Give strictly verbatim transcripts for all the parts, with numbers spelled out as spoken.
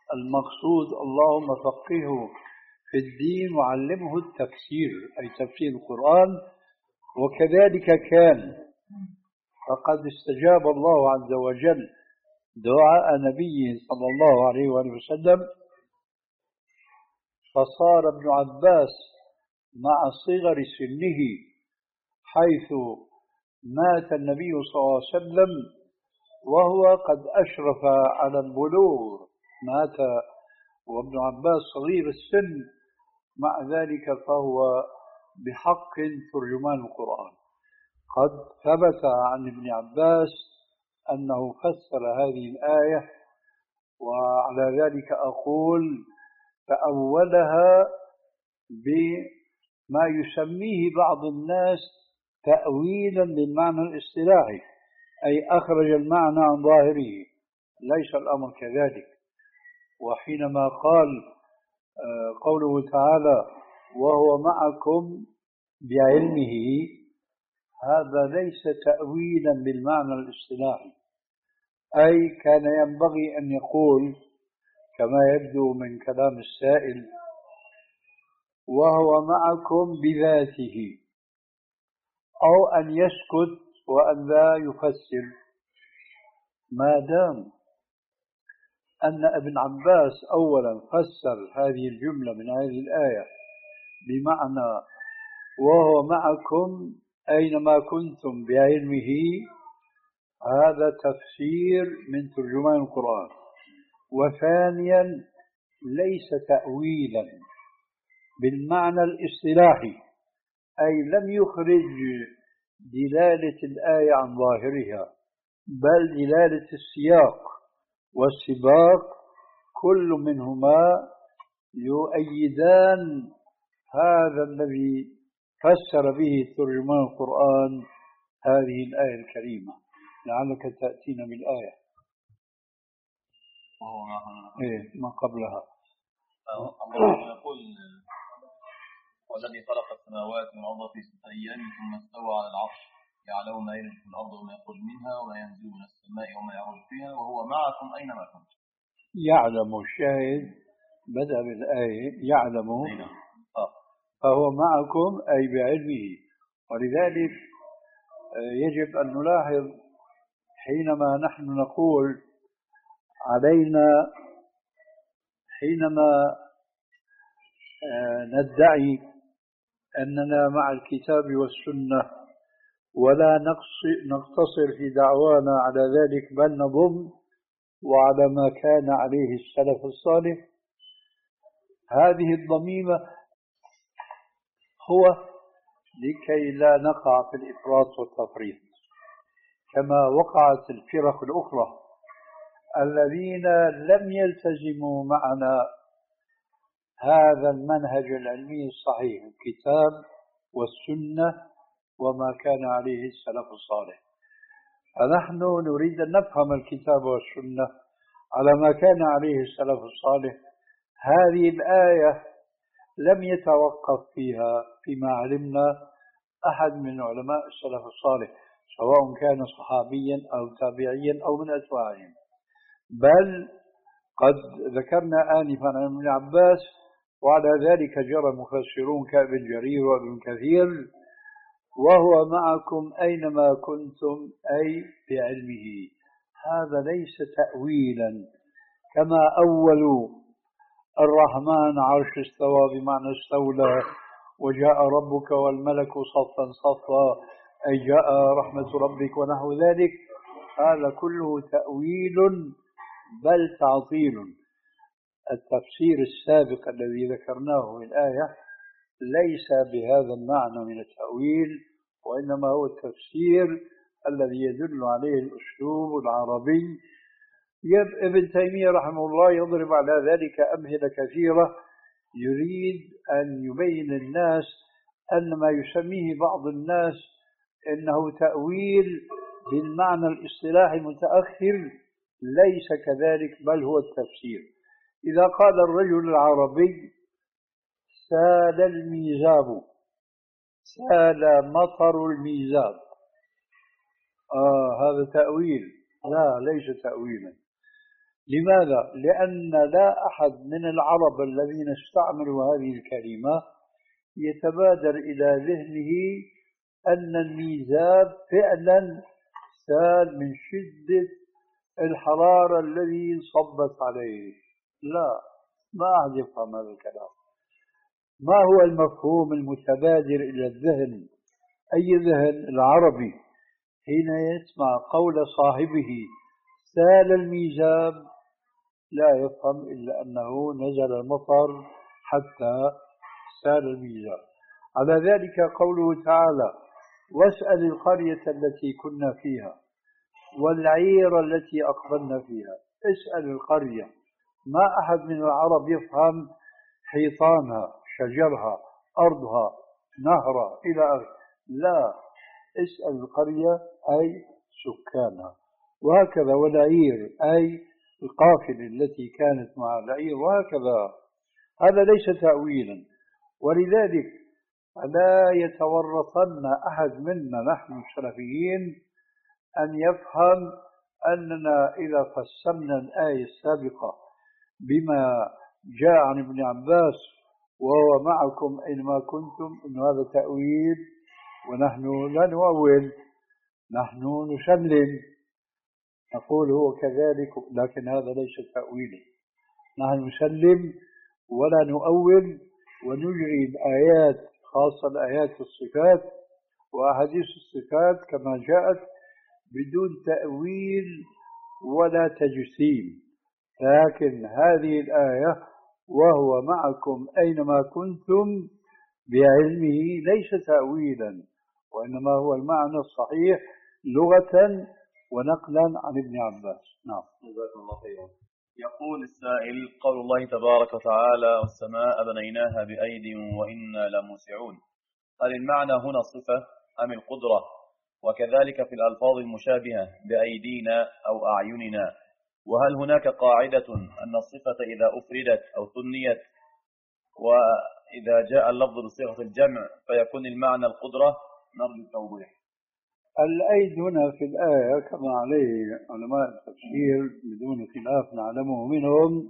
المقصود اللهم فقهه في الدين وعلمه التفسير، أي تفسير القرآن. وكذلك كان، فقد استجاب الله عز وجل دعاء نبيه صلى الله عليه وآله وسلم، فصار ابن عباس مع صغر سنه، حيث مات النبي صلى الله عليه وسلم وهو قد أشرف على البلوغ، مات وابن عباس صغير السن، مع ذلك فهو بحق ترجمان القرآن. قد ثبت عن ابن عباس أنه فسر هذه الآية، وعلى ذلك أقول تأولها بما يسميه بعض الناس تأويلا للمعنى الاصطلاحي، أي أخرج المعنى عن ظاهره. ليس الأمر كذلك. وحينما قال قوله تعالى وهو معكم بعلمه، هذا ليس تأويلا بالمعنى الاصطلاحي، أي كان ينبغي أن يقول كما يبدو من كلام السائل وهو معكم بذاته، أو أن يسكت وأن لا يفسر، ما دام أن ابن عباس أولا فسر هذه الجملة من هذه الآية بمعنى وهو معكم أينما كنتم بعلمه، هذا تفسير من ترجمان القرآن. وثانيا ليس تأويلا بالمعنى الاصطلاحي، أي لم يخرج دلالة الآية عن ظاهرها، بل دلالة السياق والسباق كل منهما يؤيدان هذا الذي فسر به ترجمان القرآن هذه الآية الكريمة. لعلك تأتينا بالآية إيه ما قبلها. الله يقول والذي خلق السماوات والأرض في ستة أيام ثم استوى على العرش يعلم ما يلج في الأرض وما يخرج منها وما ينزل من السماء وما يعرج فيها وهو معكم أينما كنتم. يعلم الشاهد بدأ بالآية يعلم، فهو معكم أي بعلمه. ولذلك يجب أن نلاحظ حينما نحن نقول علينا، حينما ندعي أننا مع الكتاب والسنة ولا نقتصر في دعوانا على ذلك، بل نضم وعلى ما كان عليه السلف الصالح، هذه الضميمة هو لكي لا نقع في الإفراط والتفريط كما وقعت الفرق الأخرى الذين لم يلتزموا معنا هذا المنهج العلمي الصحيح، الكتاب والسنة وما كان عليه السلف الصالح. فنحن نريد أن نفهم الكتاب والسنة على ما كان عليه السلف الصالح. هذه الآية لم يتوقف فيها فيما علمنا أحد من علماء السلف الصالح، سواء كان صحابيا أو تابعيا أو من أتباعهم، بل قد ذكرنا آنفا عن ابن عباس، وعلى ذلك جرى مفسرون كابن جرير وابن كثير وهو معكم أينما كنتم أي بعلمه. هذا ليس تأويلا كما أولوا الرحمن عرش استوى بمعنى استولى وجاء ربك والملك صفا صفا أي جاء رحمة ربك ونحو ذلك. هذا كله تأويل بل تعطيل. التفسير السابق الذي ذكرناه في الآية ليس بهذا المعنى من التأويل، وإنما هو التفسير الذي يدل عليه الأسلوب العربي. ابن تيمية رحمه الله يضرب على ذلك أمثلة كثيرة، يريد أن يبين الناس أن ما يسميه بعض الناس إنه تأويل بالمعنى الاصطلاحي المتأخر ليس كذلك، بل هو التفسير. إذا قال الرجل العربي سال الميزاب، سال مطر الميزاب، آه هذا تأويل؟ لا، ليس تأويلا. لماذا؟ لأن لا أحد من العرب الذين استعملوا هذه الكلمة يتبادر إلى ذهنه أن الميزاب فعلا سال من شدة الحرارة الذي صبت عليه. لا، ما أحد يفهم هذا الكلام. ما هو المفهوم المتبادر إلى الذهن؟ أي ذهن؟ العربي حين يسمع قول صاحبه سال الميزاب لا يفهم إلا أنه نزل المطر حتى سال الميزاب. على ذلك قوله تعالى واسأل القرية التي كنا فيها والعير التي أقبلنا فيها. اسأل القرية، ما أحد من العرب يفهم حيطانها، شجرها، أرضها، نهرها إلى آخره. لا، اسأل القرية أي سكانها، وهكذا. والعير أي القافلة التي كانت مع العير، وهكذا. هذا ليس تأويلا. ولذلك لا يتورطن أحد منا نحن السلفيين أن يفهم أننا إذا فسرنا الآية السابقة بما جاء عن ابن عباس وهو معكم أينما كنتم أن هذا تأويل، ونحن لا نؤول، نحن نسلم، نقول هو كذلك، لكن هذا ليس تأويلا. نحن نسلم ولا نؤول، ونجري الآيات، خاصة الآيات الصفات وأحاديث الصفات كما جاءت بدون تأويل ولا تجسيم. لكن هذه الآية وهو معكم أينما كنتم بعلمه ليس تأويلا، وإنما هو المعنى الصحيح لغة ونقلا عن ابن عباس. نعم. جزاكم الله خيرا. يقول السائل قول الله تبارك وتعالى والسماء بنيناها بأيد وإنا لموسعون، هل المعنى هنا صفة أم القدرة؟ وكذلك في الألفاظ المشابهة بأيدينا أو أعيننا، وهل هناك قاعدة أن الصفة إذا أفردت أو ثنيت وإذا جاء اللفظ بصيغة الجمع فيكون المعنى القدرة؟ نرجو التوضيح. الأيد هنا في الآية كما عليه علماء التفسير بدون خلاف نعلمه منهم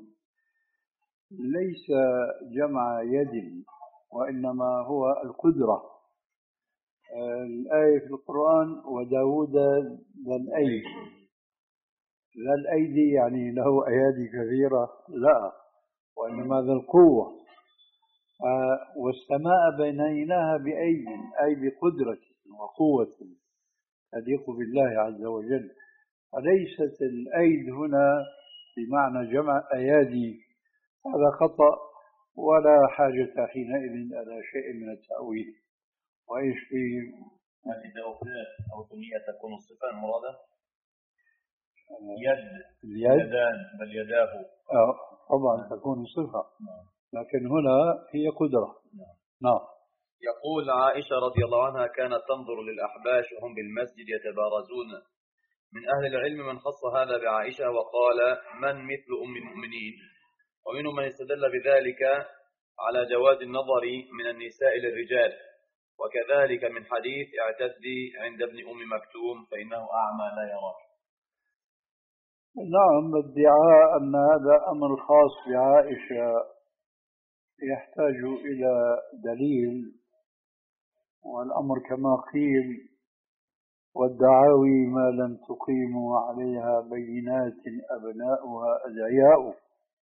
ليس جمع يد، وإنما هو القدرة. الآية في القرآن وداود ذا الأيد، ذا الأيدي يعني له أيادي كثيرة، لا، وإنما ذا القوة. والسماء بنيناها بأيد أي بقدرة وقوة تليق بالله عز وجل. وليست الأيد هنا بمعنى جمع أيادي، هذا خطأ ولا حاجة حينئذ إلى شيء من التأويل. وإيش في إذا أفردت أو ثنيت تكون الصفة المرادة؟ يد، يدان، بل يداه. آه طبعا تكون صفة، لكن هنا هي قدرة. نعم. يقول عائشة رضي الله عنها كانت تنظر للأحباش وهم بالمسجد يتبارزون. من أهل العلم من خص هذا بعائشة وقال من مثل أم المؤمنين، ومنهم من استدل بذلك على جواز النظر من النساء للرجال، وكذلك من حديث اعتدي عند ابن أم مكتوم فإنه أعمى لا يراك. نعم، ادعاء أن هذا أمر خاص بعائشة يحتاج إلى دليل، والأمر كما قيل والدعاوي ما لم تقيموا عليها بينات أبناؤها أدعياء.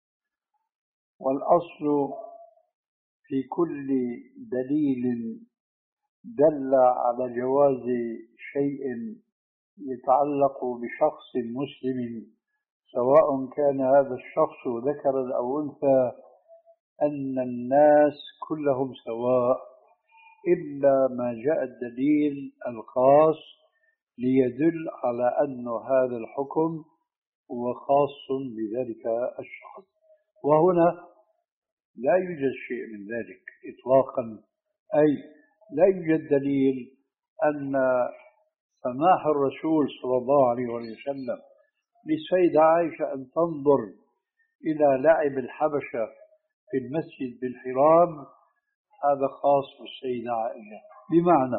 والأصل في كل دليل دل على جواز شيء يتعلق بشخص مسلم، سواء كان هذا الشخص ذكرا أو أنثى، أن الناس كلهم سواء، إلا ما جاء الدليل الخاص ليدل على أن هذا الحكم هو خاص بذلك الشخص. وهنا لا يوجد شيء من ذلك إطلاقا، أي لا يوجد دليل أن سماح الرسول صلى الله عليه وسلم للسيدة عائشة أن تنظر إلى لعب الحبشة في المسجد بالحرام هذا خاص بالسيدة عائشة. بمعنى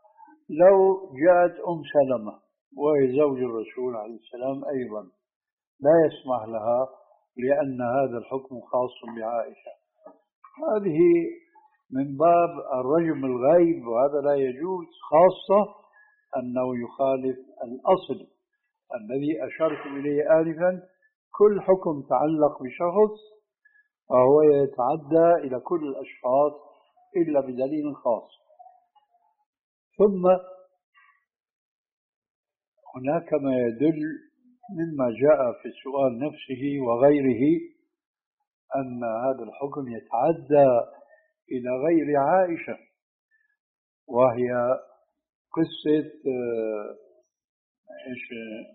لو جاءت أم سلمة وهي زوج الرسول عليه السلام أيضا لا يسمح لها لأن هذا الحكم خاص بعائشة. هذه من باب الرجم الغيب، وهذا لا يجوز، خاصة أنه يخالف الأصل الذي أشرت إليه آنفا. كل حكم تعلق بشخص فهو يتعدى إلى كل الأشخاص إلا بدليل خاص. ثم هناك ما يدل مما جاء في السؤال نفسه وغيره أن هذا الحكم يتعدى إلى غير عائشة، وهي قصة إيش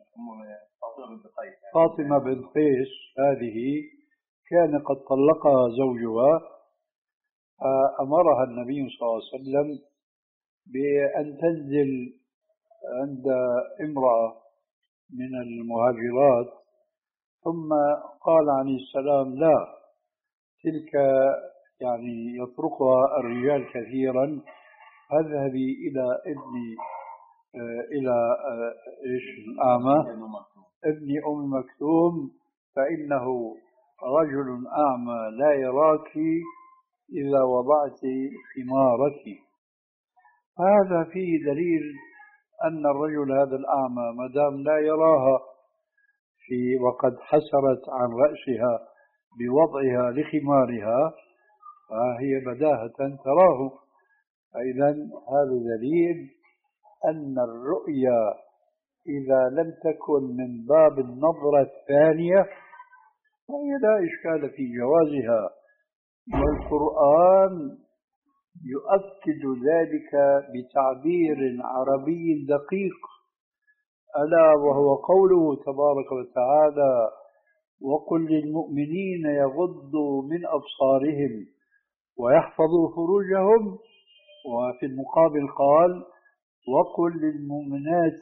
فاطمة بنت قيس. هذه كان قد طلقها زوجها، فأمرها النبي صلى الله عليه وسلم بأن تنزل عند امرأة من المهاجرات، ثم قال عليه السلام لا، تلك يعني يطرقها الرجال كثيرا، اذهبي إلى ابني إلى إيش الأعمى ابن أم مكتوم، فإنه رجل أعمى لا يراك إذا وضعت خمارك. هذا فيه دليل أن الرجل هذا الأعمى ما دام لا يراها في وقد حسرت عن رأسها بوضعها لخمارها فهي بداهة تراه. فإذا هذا دليل أن الرؤيا إذا لم تكن من باب النظرة الثانية فهي لا إشكال في جوازها، والقرآن يؤكد ذلك بتعبير عربي دقيق، ألا وهو قوله تبارك وتعالى وقل للمؤمنين يغضوا من أبصارهم ويحفظوا فروجهم، وفي المقابل قال وقل للمؤمنات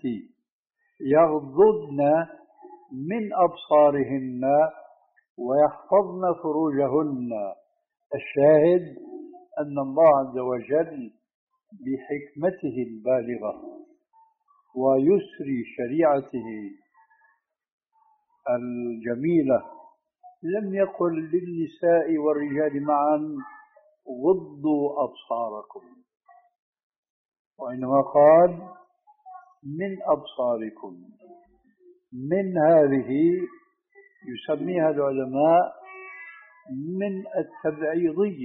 يغضضن من أبصارهن ويحفظن فروجهن. الشاهد أن الله عز وجل بحكمته البالغة ويسر شريعته الجميلة لم يقل للنساء والرجال معا غضوا أبصاركم، وإنما قال من أبصاركم. من هذه يسميها العلماء من التبعيضية،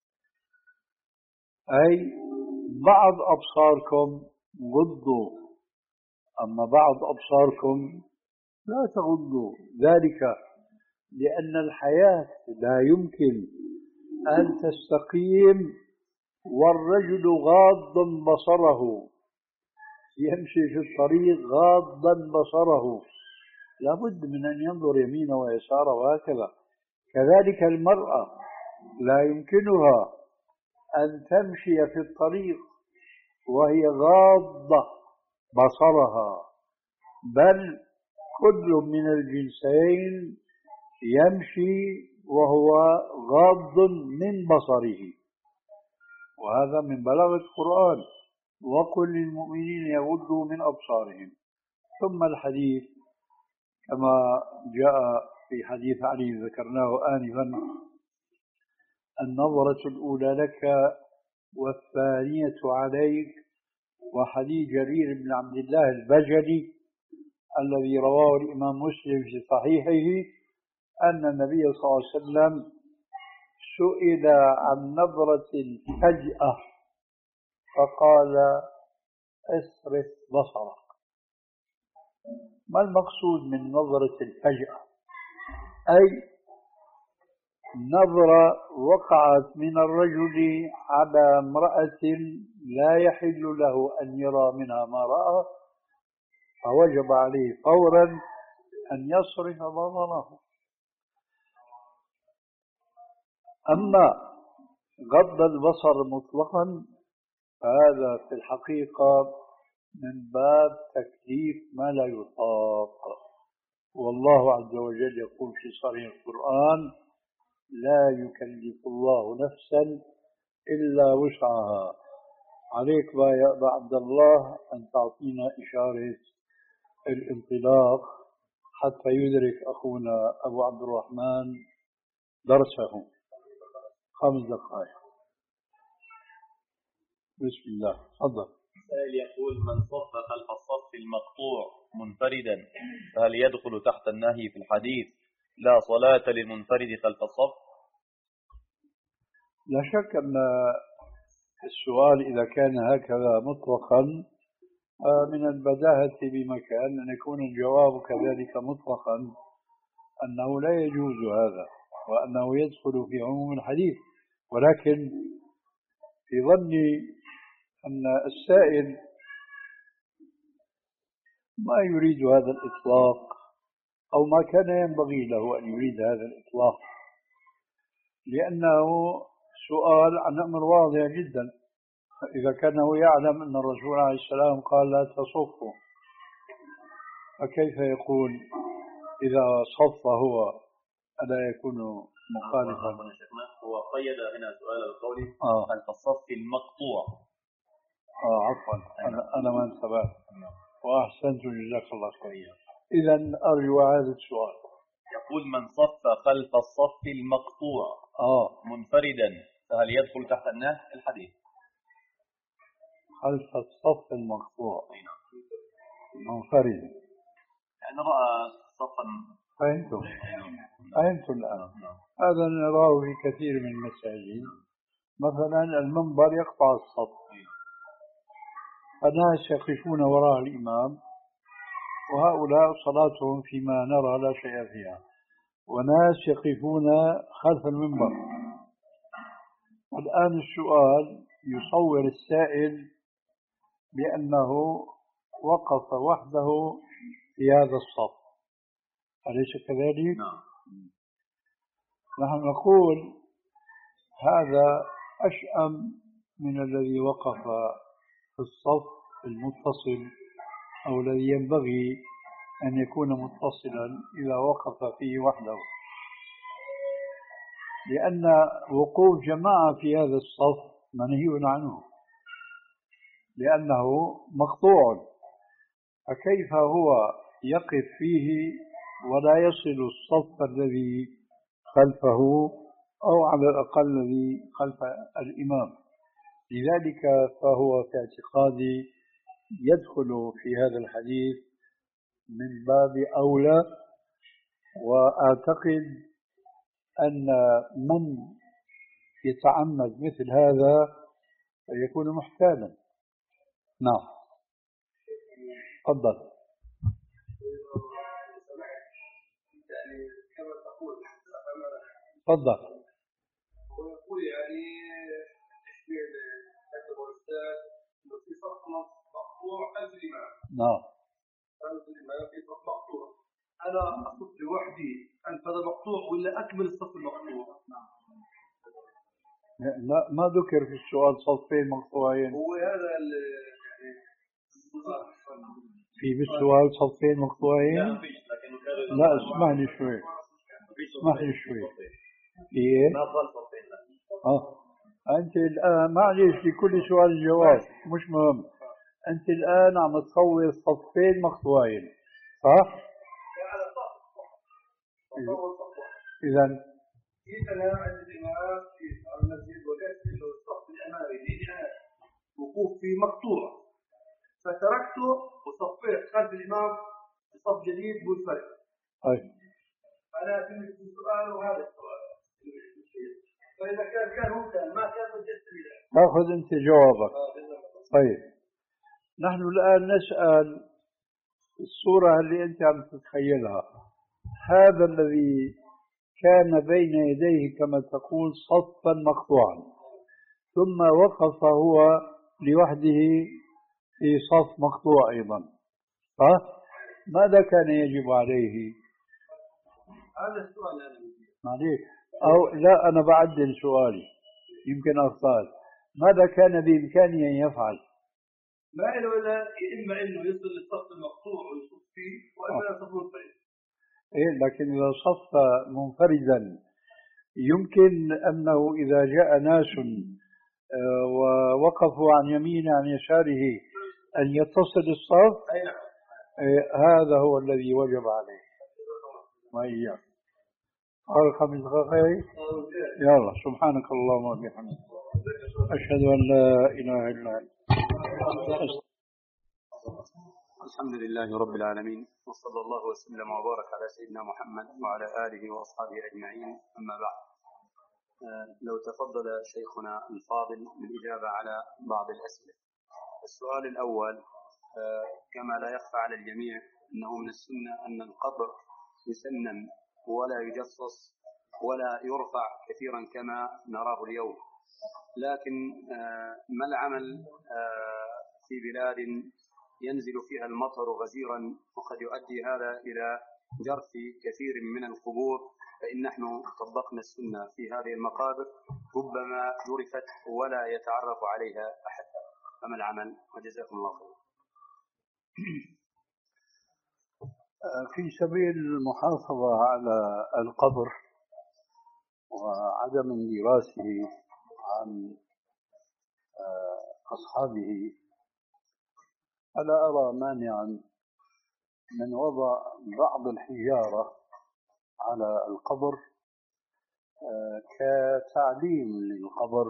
أي بعض أبصاركم غضوا أما بعض أبصاركم لا تغضوا، ذلك لأن الحياة لا يمكن أن تستقيم والرجل غاض بصره يمشي في الطريق غاضا بصره، لابد من أن ينظر يمينه ويساره وهكذا. كذلك المرأة لا يمكنها أن تمشي في الطريق وهي غاضة بصرها، بل كل من الجنسين يمشي وهو غاض من بصره، وهذا من بلاغة القرآن وقل للمؤمنين يغضوا من أبصارهم. ثم الحديث كما جاء في حديث علي ذكرناه آنفا، النظرة الأولى لك والثانية عليك، وحديث جرير بن عبد الله البجلي الذي رواه الإمام مسلم في صحيحه أن النبي صلى الله عليه وسلم سئل عن نظرة الفجأة فقال اصرف بصرك. ما المقصود من نظرة الفجأة؟ أي نظرة وقعت من الرجل على امرأة لا يحل له أن يرى منها ما رأى، فوجب عليه فورا أن يصرف بصره. أما غض البصر مطلقا فهذا في الحقيقة من باب تكليف ما لا يطاق، والله عز وجل يقول في صريح القرآن لا يكلف الله نفسا إلا وسعها. عليك يا أبا عبد الله أن تعطينا إشارة الانطلاق حتى يدرك أخونا أبو عبد الرحمن درسه. خمس دقائق. بسم الله، تفضل. سائل يقول: من صف خلف الصف المقطوع منفردا فهل يدخل تحت النهي في الحديث لا صلاة للمنفرد خلف الصف؟ لا شك أن السؤال إذا كان هكذا مطلقا من البداهة بمكان أن يكون الجواب كذلك مطلقا أنه لا يجوز هذا وأنه يدخل في عموم الحديث، ولكن في ظني أن السائل ما يريد هذا الإطلاق أو ما كان ينبغي له أن يريد هذا الإطلاق، لأنه سؤال عن أمر واضح جدا. إذا كان هو يعلم أن الرسول عليه السلام قال لا تصفوا، فكيف يقول إذا صف هو ألا يكون مخالفا؟ هو قيد هنا سؤال القول آه. خلف الصف المقطوع. آه عفوا، أنا أنا ما انتبهت. وأحسنت، جزاك الله خيرا. إذا أرجو هذا السؤال. يقول: من صف خلف الصف المقطوع آه منفردا فهل يدخل تحت النهي الحديث؟ خلف الصف المقطوع منفردا، يعني رأى صفا. فهمتم فهمتم الآن. هذا نراه في كثير من المساجد، مثلا المنبر يقطع الصف، الناس يقفون وراء الإمام، وهؤلاء صلاتهم فيما نرى لا شيء فيها، وناس يقفون خلف المنبر. الآن السؤال يصور السائل بأنه وقف وحده في هذا الصف، أليس كذلك؟ نعم. نحن نقول هذا أشأم من الذي وقف في الصف المتصل أو الذي ينبغي أن يكون متصلا إذا وقف فيه وحده، لأن وقوف جماعة في هذا الصف منهي عنه لأنه مقطوع، فكيف هو يقف فيه ولا يصل الصف الذي خلفه أو على الأقل الذي خلف الإمام؟ لذلك فهو في اعتقادي يدخل في هذا الحديث من باب أولى، وأعتقد أن من يتعمد مثل هذا يكون محتالا. نعم، تفضل. تفضل. ويقول يعني تشبيه كتب الأستاذ إنه في صف مقطوع خلف الإمام. نعم. خلف الإمام في صف مقطوع. أنا أصف لوحدي أنت هذا مقطوع ولا أكمل الصف المقطوع؟ لا، ما ذكر في السؤال صفين مقطوعين. هو هذا يعني في بالسؤال صفين مقطوعين؟ لا، اسمح لي شوي اسمح لي شوي. إيه؟ ما قال صفين. آه أنت الآن معليش لكل سؤال جواب، مش مهم. أنت الآن عم تصور صفين مقطوعين، صح؟ إذا جيت أنا عند الإمام في المسجد وجدت إنه الصف الأمامي لي وقوف فيه مقطوع، فتركته وصفيت خلف الإمام صف جديد منفرد. طيب. أنا في السؤال وهذا السؤال، فإذا كان كان هو كان ما كان وجدت له. تأخذ أنت جوابك. طيب، نحن الآن نسأل الصورة اللي أنت عم تتخيلها، هذا الذي كان بين يديه كما تقول صفا مقطوعا، ثم وقف هو لوحده في صف مقطوع أيضا، صح؟ ماذا كان يجب عليه؟ هذا السؤال أنا معليش، أو لا، أنا بعدل سؤالي يمكن أخطأت. ماذا كان بإمكانه أن يفعل؟ ما له إلا إما إنه يصل للصف المقطوع ويصف فيه، وإما يصف منفرد. إيه، لكن إذا صف منفردا يمكن أنه إذا جاء ناس ووقفوا عن يمينه عن يساره أن يتصل الصف. أي نعم. هذا هو الذي وجب عليه. وإياك. قال خمس دقائق. يلا سبحانك اللهم وبحمدك أشهد أن لا إله إلا أنت. الحمد لله رب العالمين، وصلى الله وسلم وبارك على سيدنا محمد وعلى آله وأصحابه أجمعين، أما بعد. لو تفضل شيخنا الفاضل بالإجابة على بعض الأسئلة. السؤال الأول، كما لا يخفى على الجميع أنه من السنة أن القبر يسنن ولا يجصص ولا يرفع كثيرا كما نراه اليوم، لكن ما العمل في بلاد ينزل فيها المطر غزيرا وقد يؤدي هذا إلى جرف كثير من القبور، فإن نحن طبقنا السنة في هذه المقابر ربما جرفت ولا يتعرف عليها أحد، فما العمل؟ وجزاكم الله خير. في سبيل المحافظة على القبر وعدم انجراسه عن أصحابه، ألا أرى مانعا من وضع بعض الحجارة على القبر كتعليم للقبر،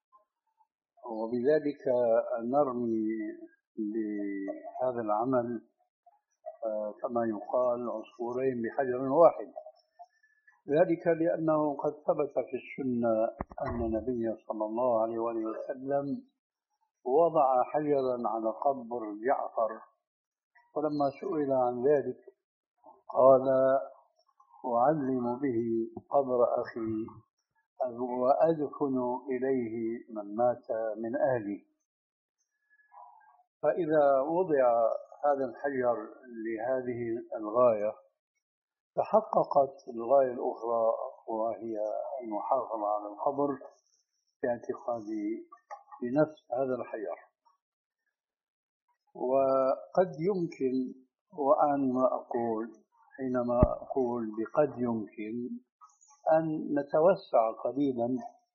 وبذلك نرمي بهذا العمل كما يقال عصفورين بحجر واحد. ذلك لأنه قد ثبت في السنة أن النبي صلى الله عليه وسلم وضع حجرا على قبر جعفر، ولما سئل عن ذلك قال: أعلم به قبر أخي وأدفن إليه من مات من أهلي. فإذا وضع هذا الحجر لهذه الغاية تحققت الغاية الأخرى، وهي المحافظة على القبر باعتقادي بنفس هذا الحجر. وقد يمكن، وأنا ما أقول حينما أقول بقد يمكن أن نتوسع قليلا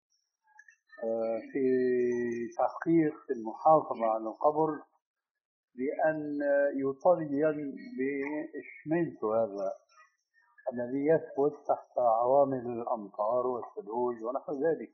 في تحقيق المحافظة على القبر بأن يطين بإشمنت هذا الذي يثبت تحت عوامل الأمطار والثلوج ونحو ذلك،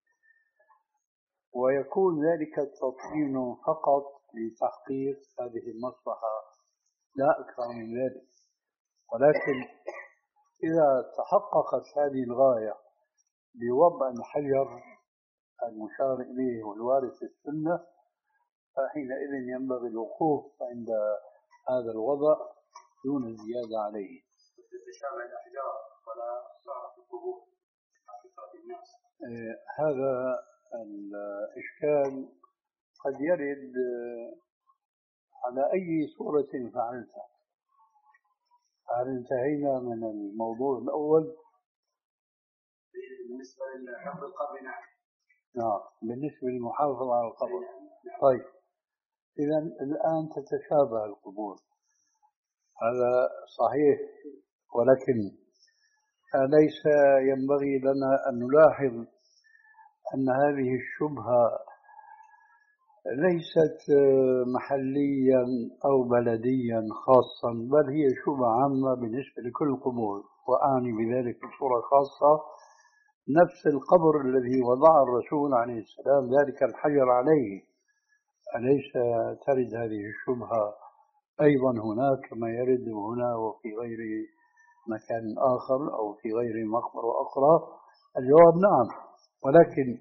ويكون ذلك التطين فقط لتحقيق هذه المصلحة لا أكثر من ذلك. ولكن إذا تحققت هذه الغاية بوضع الحجر المشار إليه والوارد في السنة، فحينئذ ينبغي الوقوف عند هذا الوضع دون زيادة عليه. تتشابه الأحجار ولا صعب القبور حقيقة الناس. هذا الإشكال قد يرد على أي صورة فعلتها. هل انتهينا من الموضوع الأول؟ بالنسبة لحفظ القبر نعم. نعم، بالنسبة للمحافظة على القبر. طيب، إذا الآن تتشابه القبور، هذا صحيح، ولكن ليس ينبغي لنا أن نلاحظ أن هذه الشبهة ليست محليا أو بلديا خاصا، بل هي شبهة عامة بالنسبة لكل القبور. وأعني بذلك بصورة خاصة نفس القبر الذي وضع الرسول عليه السلام ذلك الحجر عليه، أليس ترد هذه الشبهة أيضا هناك كما يرد هنا وفي غير مكان آخر أو في غير مقبرة أخرى؟ الجواب نعم، ولكن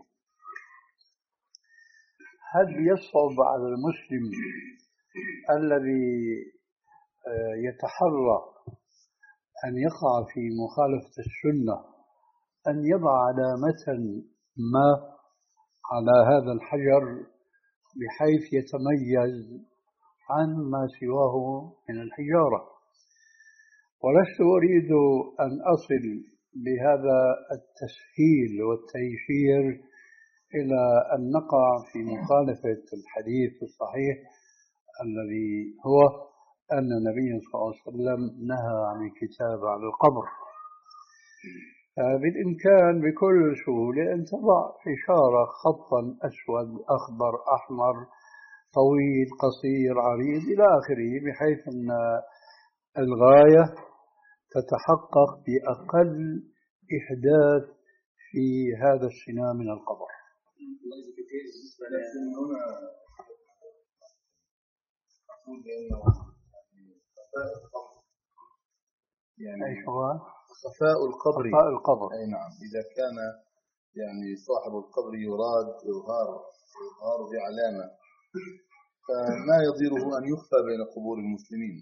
هل يصعب على المسلم الذي يتحرى أن يقع في مخالفة السنة أن يضع علامة ما على هذا الحجر بحيث يتميز عن ما سواه من الحجارة؟ ولست أريد أن أصل بهذا التسهيل والتيسير إلى أن نقع في مخالفة الحديث الصحيح الذي هو أن النبي صلى الله عليه وسلم نهى عن الكتاب على القبر. بالإمكان بكل سهولة أن تضع إشارة خطا أسود أخضر أحمر طويل قصير عريض إلى آخره، بحيث أن الغاية تتحقق بأقل إحداث في هذا الصناع من القبر. يعني أي شغال؟ خفاء القبر. خفاء القبر. أي نعم، إذا كان يعني صاحب القبر يراد إظهار إظهار بعلامة، فما يضيره أن يخفى بين قبور المسلمين.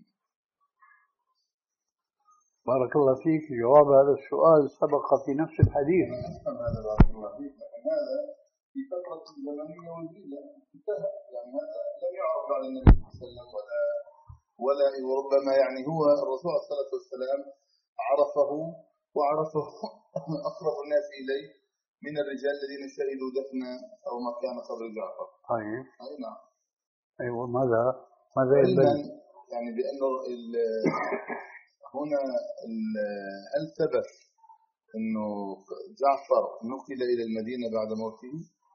بارك الله فيك، جواب هذا السؤال سبق في نفس الحديث. هذا بارك الله فيك، هذا في فترة زمنية وجيزة انتهى، يعني هذا لم يعرف على النبي صلى الله عليه وسلم ولا ولا وربما يعني هو الرسول صلى الله عليه وسلم عرفه وعرفه أقرب الناس إليه من الرجال الذين شهدوا دفن أو مكان قبر جعفر. طيب. أي نعم. أيوة، ماذا ماذا يدل؟ يعني بأن هنا هل ثبت أنه جعفر نقل إلى المدينة بعد موته؟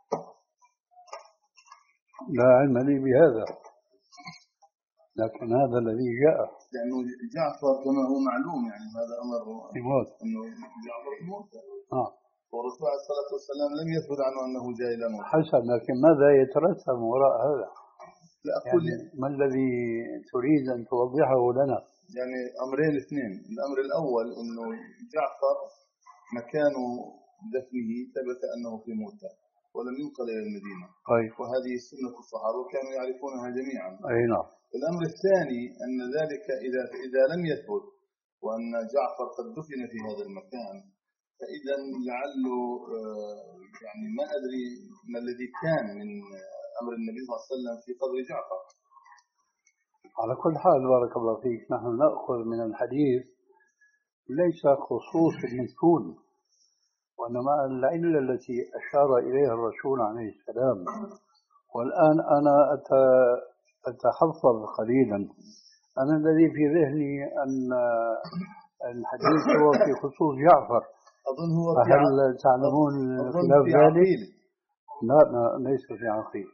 لا علم لي بهذا، لكن هذا الذي جاء. لأنه جعفر كما هو معلوم يعني هذا أمر يموت، أنه جعفر يموت. آه. والرسول عليه الصلاة والسلام لم يثبت عنه أنه جاء إلى موت. حسن، لكن ماذا يترتب وراء هذا؟ لا أقول يعني ما الذي تريد أن توضحه لنا؟ يعني أمرين اثنين. الأمر الأول أنه جعفر مكان دفنه ثبت أنه في موتى ولم ينقل إلى المدينة. طيب. وهذه سنة الصحابة وكانوا يعرفونها جميعا. أي نعم. الأمر الثاني أن ذلك إذا إذا لم يثبت وأن جعفر قد دفن في هذا المكان، فإذا لعله يعني ما أدري ما الذي كان من أمر النبي صلى الله عليه وسلم في قبر جعفر. على كل حال بارك الله فيك، نحن نأخذ من الحديث ليس خصوص المدفون، وإنما العلة التي أشار إليها الرسول عليه السلام. والآن أنا أتحفظ قليلا. أنا الذي في ذهني أن الحديث هو في خصوص جعفر. أظن هو في هل تعلمون خلاف ذلك؟ لا لا، ليس في عقيل.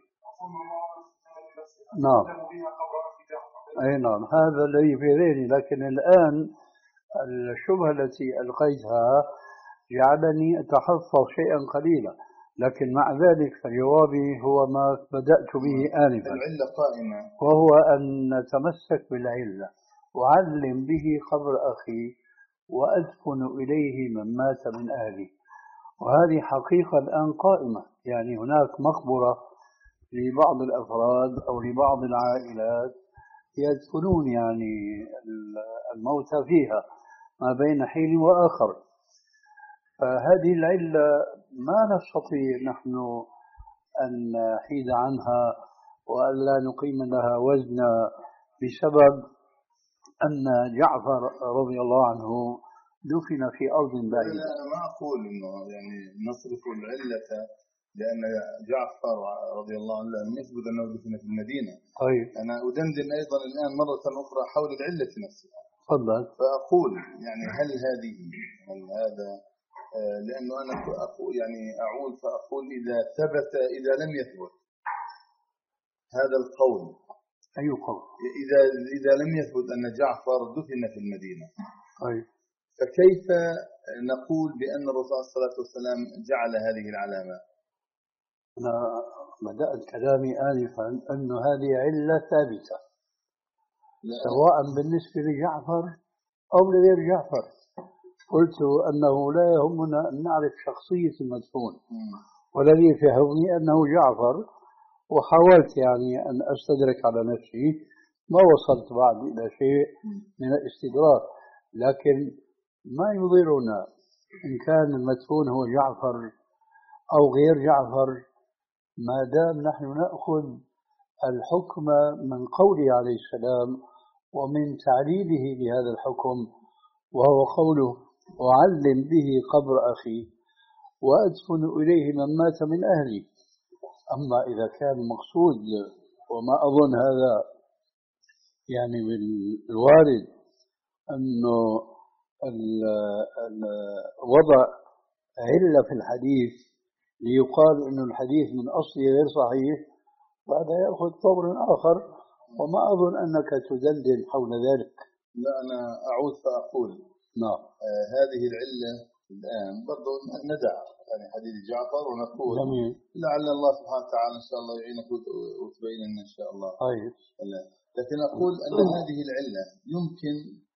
نعم. أي نعم، هذا الذي في ذهني. لكن الآن الشبهة التي ألقيتها جعلني أتحفظ شيئا قليلا، لكن مع ذلك فجوابي هو ما بدأت به آنفا، العلة قائمة، وهو أن نتمسك بالعلة وعلم به قبر أخي وأدفن إليه من مات من أهلي. وهذه حقيقة الآن قائمة، يعني هناك مقبرة لبعض الأفراد أو لبعض العائلات يدفنون يعني الموتى فيها ما بين حين وآخر. فهذه العلة ما نستطيع نحن أن نحيد عنها وأن لا نقيم لها وزنا بسبب أن جعفر رضي الله عنه دفن في أرض بعيدة. أنا ما أقول إنه يعني نصرف العلة لأن جعفر رضي الله عنه لم يثبت أنه دفن في المدينة. طيب. أنا أدندن أيضا الآن مرة أخرى حول العلة نفسها. تفضل. فأقول يعني هل هذه هل هذا آه لأنه أنا أقول يعني أعود فأقول إذا ثبت إذا لم يثبت هذا القول. أي قول؟ إذا إذا لم يثبت أن جعفر دفن في المدينة. طيب. فكيف نقول بأن الرسول صلى الله عليه وسلم جعل هذه العلامة؟ أنا بدأت كلامي آنفا أن هذه علة ثابتة سواء بالنسبة لجعفر أو لغير جعفر. قلت أنه لا يهمنا أن نعرف شخصية المدفون، والذي في همي أنه جعفر، وحاولت يعني أن أستدرك على نفسي، ما وصلت بعد إلى شيء من الاستدراك. لكن ما يضيرنا إن كان المدفون هو جعفر أو غير جعفر، ما دام نحن نأخذ الحكم من قوله عليه السلام ومن تعليله لهذا الحكم، وهو قوله أعلم به قبر أخي وأدفن إليه من مات من أهلي. أما إذا كان المقصود، وما أظن هذا يعني بالوارد، أنه وضع علة في الحديث ليقال أن الحديث من أصله غير صحيح، وهذا يأخذ طور آخر، وما أظن أنك تدلل حول ذلك. لا، أنا أعود فأقول نعم. آه هذه العلة الآن برضو ندع يعني حديث جعفر ونقول جميل. لعل الله سبحانه وتعالى إن شاء الله يعينك وتبين لنا إن شاء الله. طيب. لكن أقول أن هذه العلة يمكن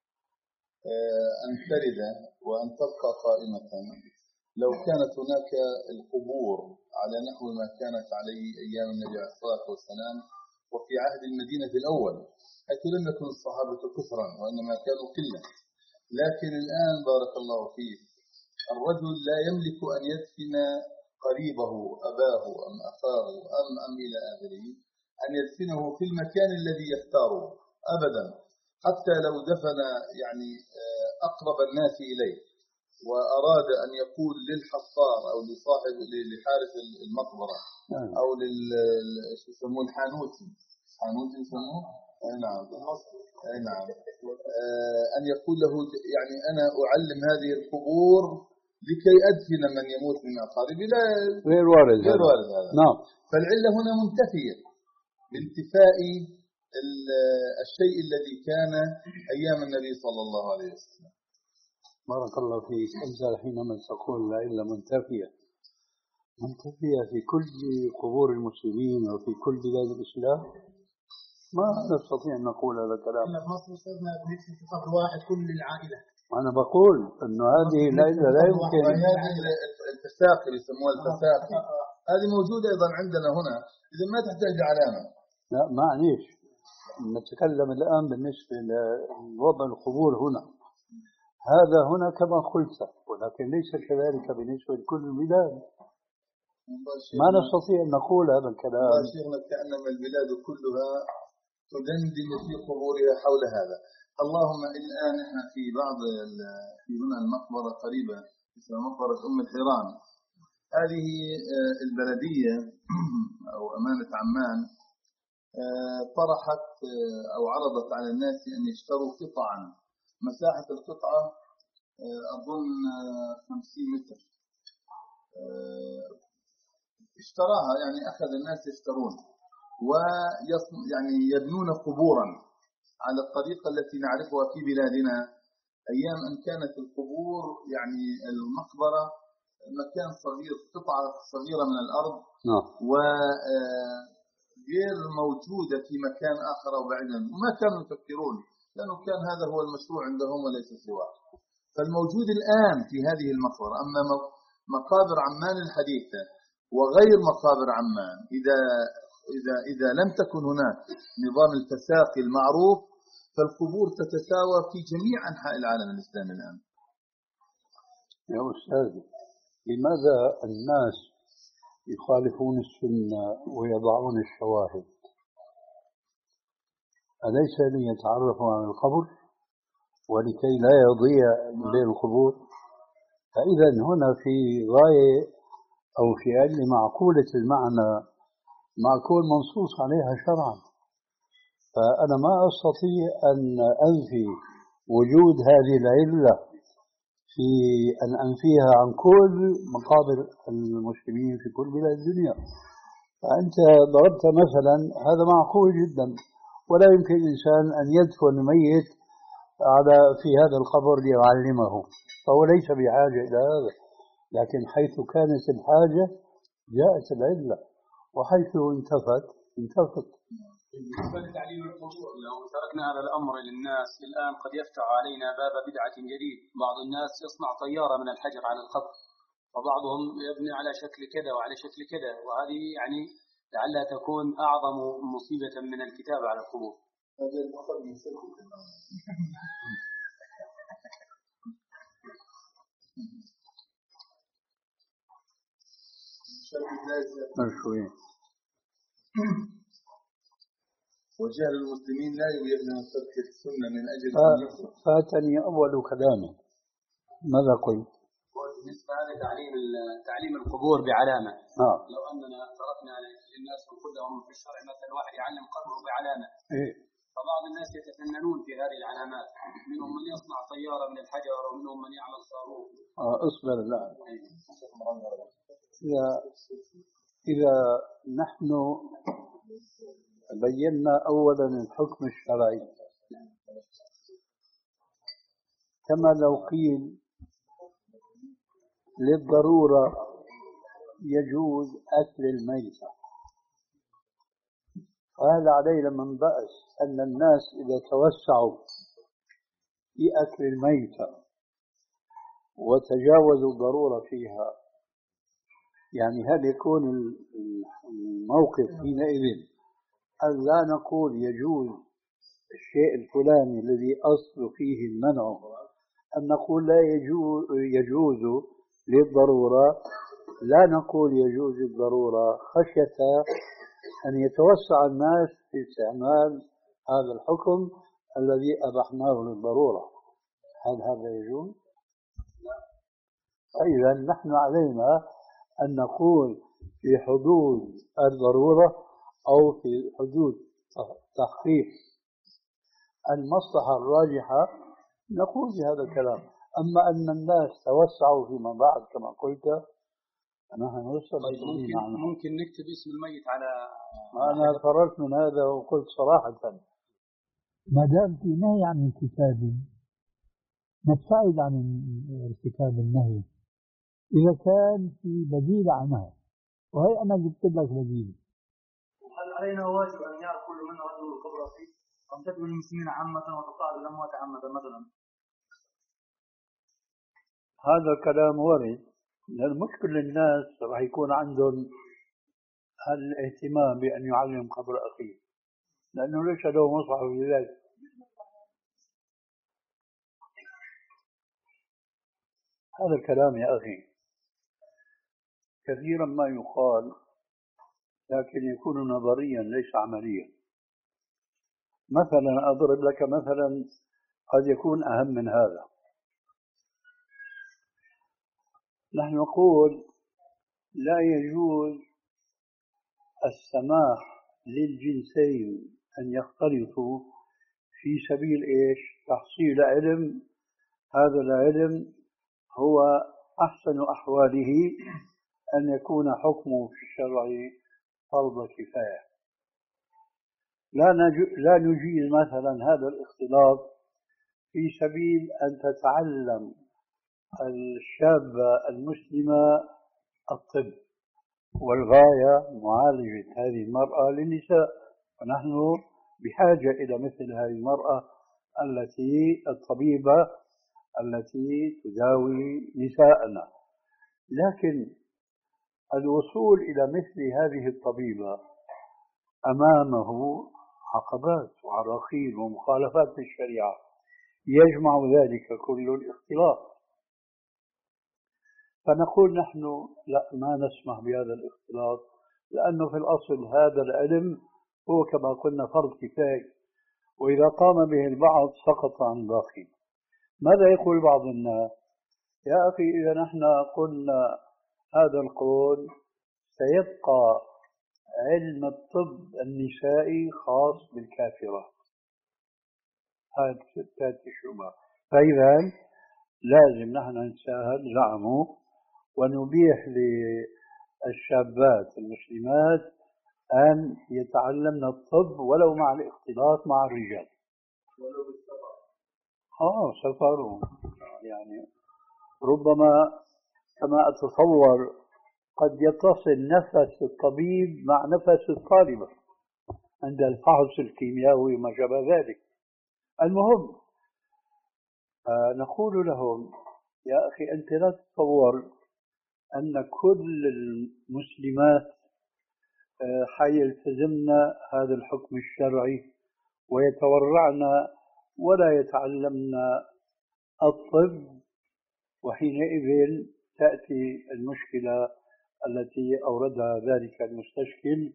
آه أن ترد وأن تبقى قائمة لو كانت هناك القبور على نحو ما كانت عليه أيام النبي عليه الصلاة والسلام وفي عهد المدينة الأول، حيث لم يكن الصحابة كثرا وإنما كانوا قلة. لكن الآن بارك الله فيك الرجل لا يملك أن يدفن قريبه أباه أم أخاه أم أم إلى آخره، أن يدفنه في المكان الذي يختاره أبدا، حتى لو دفن يعني أقرب الناس إليه وأراد أن يقول للحصار أو لصاحب لحارس المقبرة أو لل شو يسموه الحانوتي حانوتي يسموه نعم نعم أن يقول له يعني أنا أعلم هذه القبور لكي أدفن من يموت من أقاربي، لا غير وارد غير وارد هذا. نعم. فالعلة هنا منتفية بانتفاء الشيء الذي كان أيام النبي صلى الله عليه وسلم. بارك الله فيك. أنت حينما تقول العلة منتفية منتفية في كل قبور المسلمين وفي كل بلاد الإسلام، ما نستطيع أن نقول هذا الكلام. في مصر صرنا بنكتب في قبر واحد كل العائلة. أنا بقول أنه هذه العلة لا يمكن. هذه الفساقي يسموها الفساقي هذه موجودة أيضا عندنا هنا، إذا ما تحتاج علامة. لا معليش، نتكلم الآن بالنسبة لوضع القبور هنا، هذا هنا كما قلت، ولكن ليس كذلك بالنسبة لكل البلاد. ما نستطيع أن نقول هذا الكلام. شيخنا كأنما البلاد كلها تدندن في قبورها حول هذا. اللهم الآن احنا في بعض في هنا المقبرة قريبة اسمها مقبرة أم الحيران، هذه البلدية أو أمانة عمان طرحت أو عرضت على الناس أن يشتروا قطعا، مساحة القطعة أظن خمسين متر، اشتراها يعني أخذ الناس يشترون ويصن يعني يبنون قبورا على الطريقة التي نعرفها في بلادنا أيام أن كانت القبور يعني المقبرة مكان صغير، قطعة صغيرة من الأرض وغير موجودة في مكان آخر أو بعيدا، وما كانوا يفكرون لأنه كان هذا هو المشروع عندهم وليس سواه. فالموجود الآن في هذه المقبرة أما مقابر عمان الحديثة وغير مقابر عمان، إذا إذا إذا لم تكن هناك نظام التساقي المعروف فالقبور تتساوى في جميع أنحاء العالم الإسلامي الآن. يا أستاذ، لماذا الناس يخالفون السنة ويضعون الشواهد؟ أليس ليتعرفوا عن القبر ولكي لا يضيع بين القبور؟ فإذا هنا في غاية أو في علم معقولة المعنى معقول منصوص عليها شرعا، فأنا ما أستطيع أن أنفي وجود هذه العلة في أن أنفيها عن كل مقابر المسلمين في كل بلاد الدنيا. فأنت ضربت مثلا هذا معقول جدا، ولا يمكن الإنسان أن يدفن ميت على في هذا القبر ليعلمه، فهو ليس بحاجة إلى هذا. لكن حيث كانت الحاجة جاءت العلة، وحيث انتفت انتفت. بالنسبة لتعليم القبور، لو تركنا هذا الأمر للناس الآن قد يفتح علينا باب بدعة جديد. بعض الناس يصنع طيارة من الحجر على القبر، وبعضهم يبني على شكل كذا وعلى شكل كذا، وهذه يعني لعلها تكون أعظم مصيبة من الكتابة على القبور. مرشوين وجهل المسلمين لا يبيح لنا ترك السنة من أجل فاتني أول كلامه ماذا قلت؟ بالنسبة لتعليم تعليم القبور بعلامة. آه. لو أننا تركنا للناس وكلهم في الشرع مثلا واحد يعلم قبره بعلامة، إيه؟ فبعض الناس يتفننون في هذه العلامات، منهم من يصنع طيارة من الحجر ومنهم من يعمل صاروخ. آه اصبر. لا إذا إذا نحن بينا أولا الحكم الشرعي، كما لو قيل للضرورة يجوز أكل الميتة، وهذا علينا من بأس أن الناس إذا توسعوا في أكل الميتة وتجاوزوا الضرورة فيها، يعني هل يكون الموقف حينئذ أن لا نقول يجوز الشيء الفلاني الذي أصل فيه المنع، أن نقول لا يجوز, يجوز للضرورة، لا نقول يجوز الضرورة خشية أن يتوسع الناس في استعمال هذا الحكم الذي أبحناه للضرورة. هل هذا يجوز؟ إذا نحن علينا أن نقول في حدود الضرورة أو في حدود تحقيق المصلحة الراجحة نقول بهذا الكلام. أما أن الناس توسعوا فيما بعد كما قلت نحن نوصل. ممكن, ممكن نكتب اسم الميت على، أنا قررت من هذا وقلت صراحة ما دام في نهي عن الكتاب نبتعد عن ارتكاب النهي إذا كان في بديل عنها، وهي أنا جبت لك بديل. هل علينا واجب أن يعرف كل منا رجل القبر فيه أم تدعو المسلمين عامة وتصاعد الأموات عامة مثلا؟ هذا كلام وارد، لأن مش كل الناس راح يكون عندهم الاهتمام بأن يعلم قبر أخيه، لأنه ليس له مصلحة في ذلك. هذا الكلام يا أخي كثيرا ما يقال، لكن يكون نظريا ليس عمليا. مثلا أضرب لك مثلا قد يكون أهم من هذا. نحن نقول لا يجوز السماح للجنسين أن يختلطوا في سبيل إيش؟ تحصيل علم. هذا العلم هو أحسن أحواله أن يكون حكمه في الشرع فرض كفاية. لا لا نجيز مثلا هذا الاختلاط في سبيل أن تتعلم الشابة المسلمة الطب، والغاية معالجة هذه المرأة للنساء، ونحن بحاجة إلى مثل هذه المرأة التي الطبيبة التي تداوي نساءنا. لكن الوصول إلى مثل هذه الطبيبة أمامه عقبات وعراقيل ومخالفات للشريعة، يجمع ذلك كل الاختلاط. فنقول نحن لا، ما نسمح بهذا الاختلاط، لأنه في الأصل هذا العلم هو كما قلنا فرض كفاية، وإذا قام به البعض سقط عن الباقي. ماذا يقول بعض الناس؟ يا أخي إذا نحن قلنا هذا القول سيبقى علم الطب النسائي خاص بالكافرة. هذه الشبهة. فإذا لازم نحن نساهد زعمه ونبيح للشابات المسلمات أن يتعلمن الطب ولو مع الاختلاط مع الرجال. ولو بالسفر. آه سفر يعني ربما كما أتصور قد يتصل نفس الطبيب مع نفس الطالبة عند الفحص الكيميائي وما شابه ذلك. المهم آه نقول لهم يا أخي أنت لا تتصور أن كل المسلمات آه حيلتزمن هذا الحكم الشرعي ويتورعن ولا يتعلمن الطب، وحينئذ تأتي المشكلة التي أوردها ذلك المستشكل،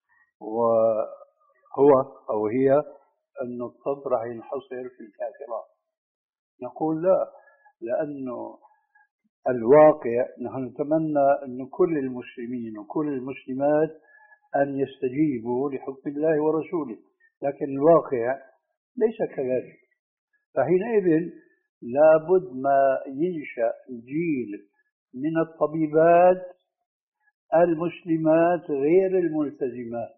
وهو أو هي أن الطب راح ينحصر في الكافرات. نقول لا، لأنه الواقع نحن نتمنى أن كل المسلمين وكل المسلمات أن يستجيبوا لحكم الله ورسوله، لكن الواقع ليس كذلك. فحينئذ لابد ما ينشأ جيل من الطبيبات المسلمات غير الملتزمات.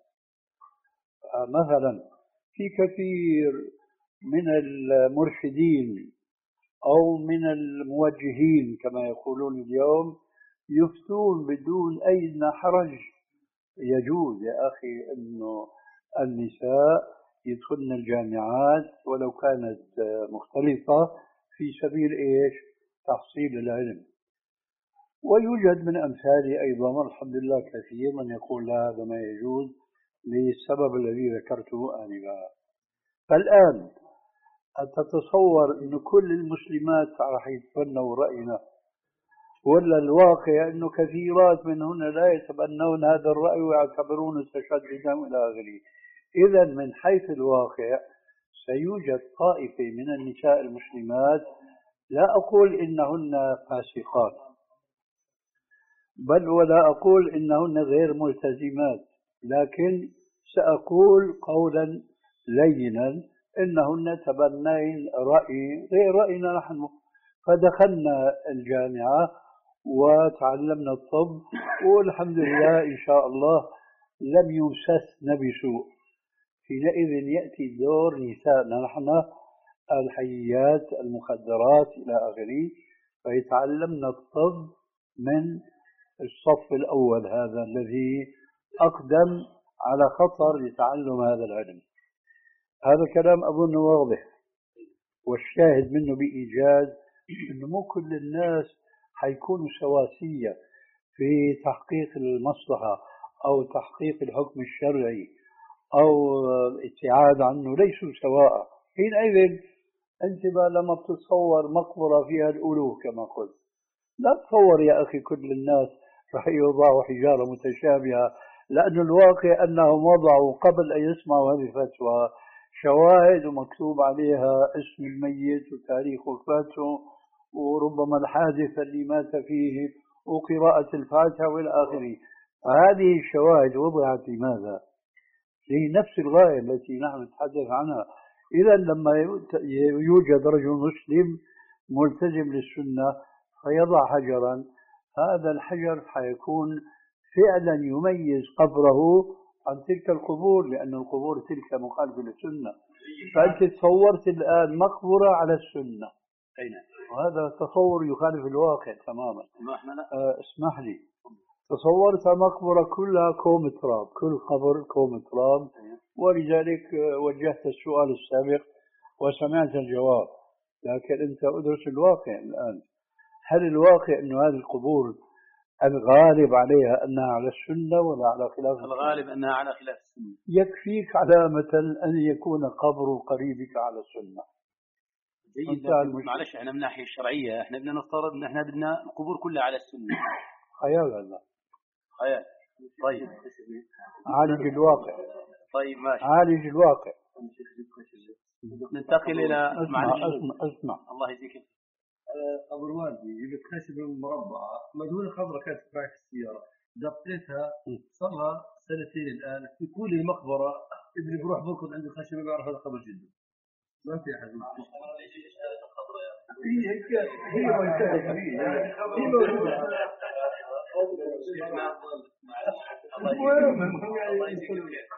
مثلا في كثير من المرشدين أو من الموجهين كما يقولون اليوم يفتون بدون أي حرج. يجوز يا أخي أنه النساء يدخلن الجامعات ولو كانت مختلطة في سبيل إيش؟ تحصيل العلم. ويوجد من أمثالي أيضا الحمد لله كثير من يقول لا هذا ما يجوز للسبب الذي ذكرته آنفا. فالآن أتتصور أن كل المسلمات راح يتبنوا رأينا، ولا الواقع أنه كثيرات منهن لا يتبنون هذا الرأي ويعتبرون تشددا إلى آخره؟ إذا من حيث الواقع سيوجد طائفة من النساء المسلمات، لا أقول إنهن فاسقات، بل ولا أقول إنهن غير ملتزمات، لكن سأقول قولا لينا إنهن تبنين رأي غير رأينا نحن، فدخلنا الجامعة وتعلمنا الطب والحمد لله إن شاء الله لم يمسسنا بسوء. حينئذ يأتي دور نسائنا نحن الحيات المخدرات إلى آخره، فيتعلمنا الطب من الصف الأول، هذا الذي أقدم على خطر لتعلم هذا العلم. هذا كلام أظن واضح، والشاهد منه بإيجاز أنه مو كل الناس حيكونوا سواسية في تحقيق المصلحة أو تحقيق الحكم الشرعي أو الابتعاد عنه، ليسوا سواء. حينئذ أنت بقى لما بتتصور مقبرة فيها الألوف كما قلت، لا تصور يا أخي كل الناس رح يوضعوا حجارة متشابهة، لأن الواقع أنهم وضعوا قبل أن يسمعوا هذه الفتوى شواهد ومكتوب عليها اسم الميت وتاريخ وفاته وربما الحادث اللي مات فيه وقراءة الفاتحة والى آخره. هذه الشواهد وضعت لماذا؟ لنفس الغاية التي نحن نتحدث عنها. إذا لما يوجد رجل مسلم ملتزم للسنة فيضع حجرا، هذا الحجر حيكون فعلا يميز قبره عن تلك القبور، لأن القبور تلك مخالفة للسنة. فأنت تصورت الآن مقبرة على السنة، وهذا تصور يخالف الواقع تماما. أه اسمح لي، تصورت مقبرة كلها كوم تراب، كل قبر كوم تراب، ولذلك وجهت السؤال السابق وسمعت الجواب. لكن أنت أدرس الواقع الآن. هل الواقع أن هذه القبور الغالب عليها أنها على السنة ولا على خلاف السنة؟ الغالب أنها على خلاف السنة. يكفيك علامة أن يكون قبر قريبك على السنة. جيد، معلش احنا من الناحية الشرعية احنا بدنا نفترض ان احنا بدنا القبور كلها على السنة. خيال هذا. خيال. طيب. عالج الواقع. طيب ماشي. عالج الواقع. ننتقل إلى اسمع اسمع اسمع. الله يجزيك. أبو الوالدي جبت خشب مربعة مدهونة خضراء كانت معي في السيارة، دقيتها صار لها سنتين الآن، في كل مقبرة ابني بروح بركض عند الخشب بيعرف هذا قبر جدا. ما في أحد. هي هيك هي ما انتهت هي هي موجودة. الله يجزيك.